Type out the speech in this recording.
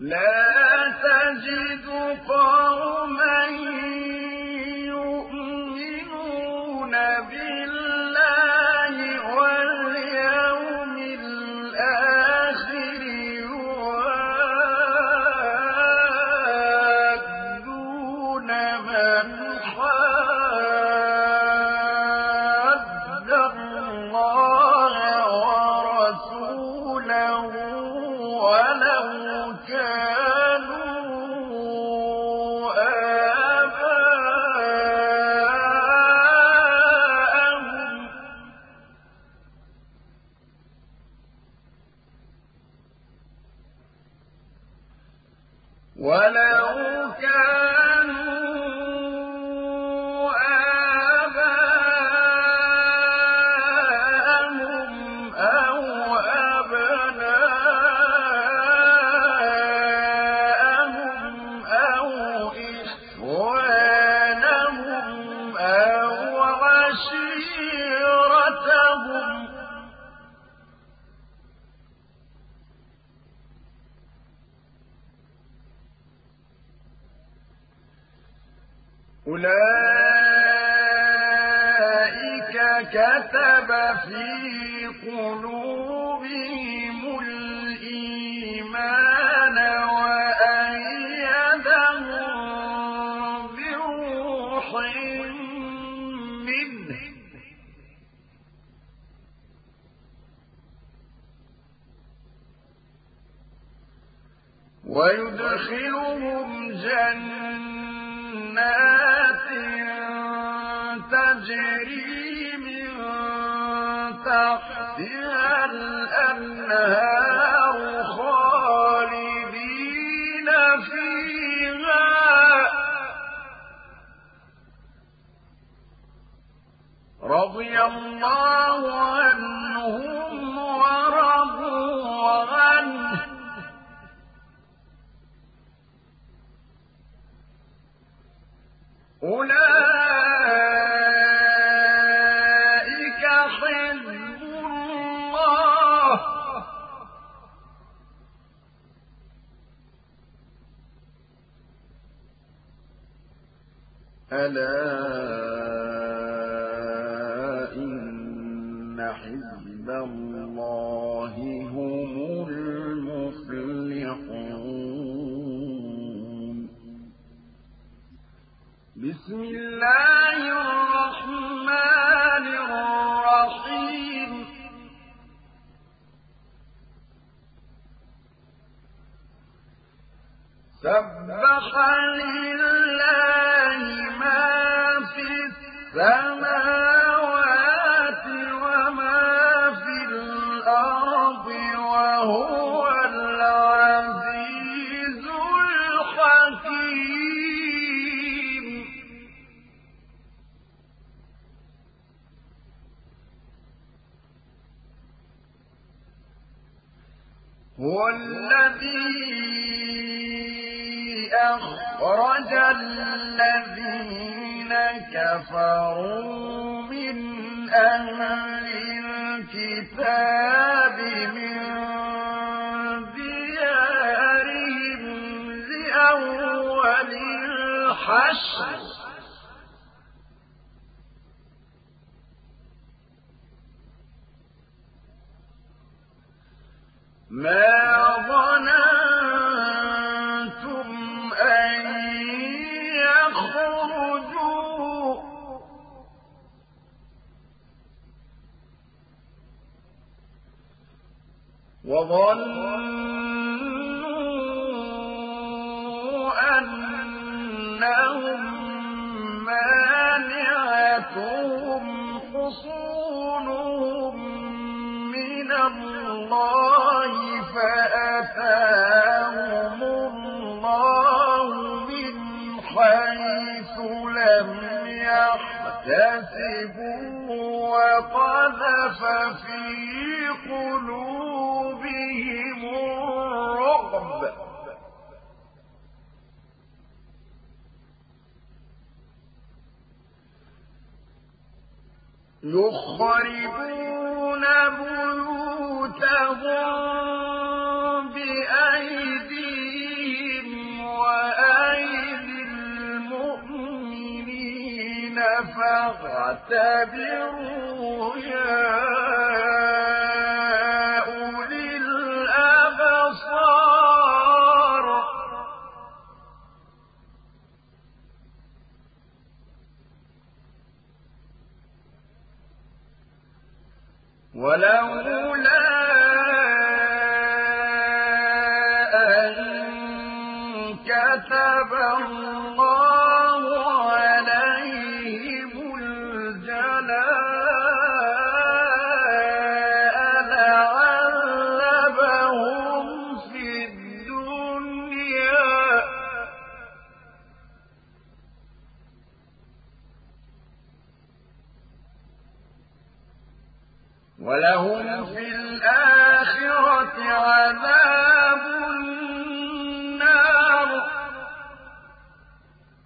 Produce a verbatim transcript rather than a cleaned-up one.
لا تجد قوما يؤمنون بالله واليوم الآخر يوادون من حاد الله ورسوله ولو كانوا آباءهم ولو كانوا آباءهم أو أبناءهم أو إخوانهم أو عشيرتهم أولئك كتب في قلوبهم الإيمان وأيدهم بروح منه ويدخلهم جنات تجري من تحتها الأنهار خالدين فيها رضي الله عنهم ورضوا عنه أولئك حزب الله ألا إن حزب الله هم المفلحون بسم الله الرحمن الرحيم سبح لله ما في السماوات وما في الأرض وهو العزيز الحكيم هو الذي أخرج الذين كفروا من أهل الكتاب من ديارهم لأول الحشر ما ظننتم أن يخرجوا وظنوا أنهم مانعتهم حصونهم من الله فأتاهم الله من حيث لم يحتسبوا وقذف في قلوبهم الرعب يخربون بيوتهم بأيديهم فاعتبروا يا أولي الأبصار ولولا أن كتب الله عليهم الجلاء لعذبهم في الدنيا ولهم